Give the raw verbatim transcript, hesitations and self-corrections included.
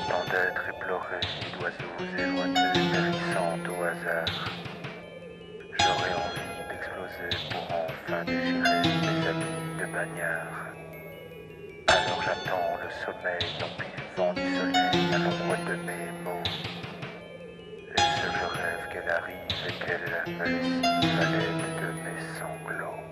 tant d'êtres éplorés et d'oiseaux éloignés périssant au hasard. J'aurais envie d'exploser pour enfin déchirer mes habits de bagnard. Alors j'attends le sommeil, non plus vent ni soleil, à l'ombre de mes mots. Et seul je rêve qu'elle arrive et qu'elle me lessive à l'aide de mes sanglots.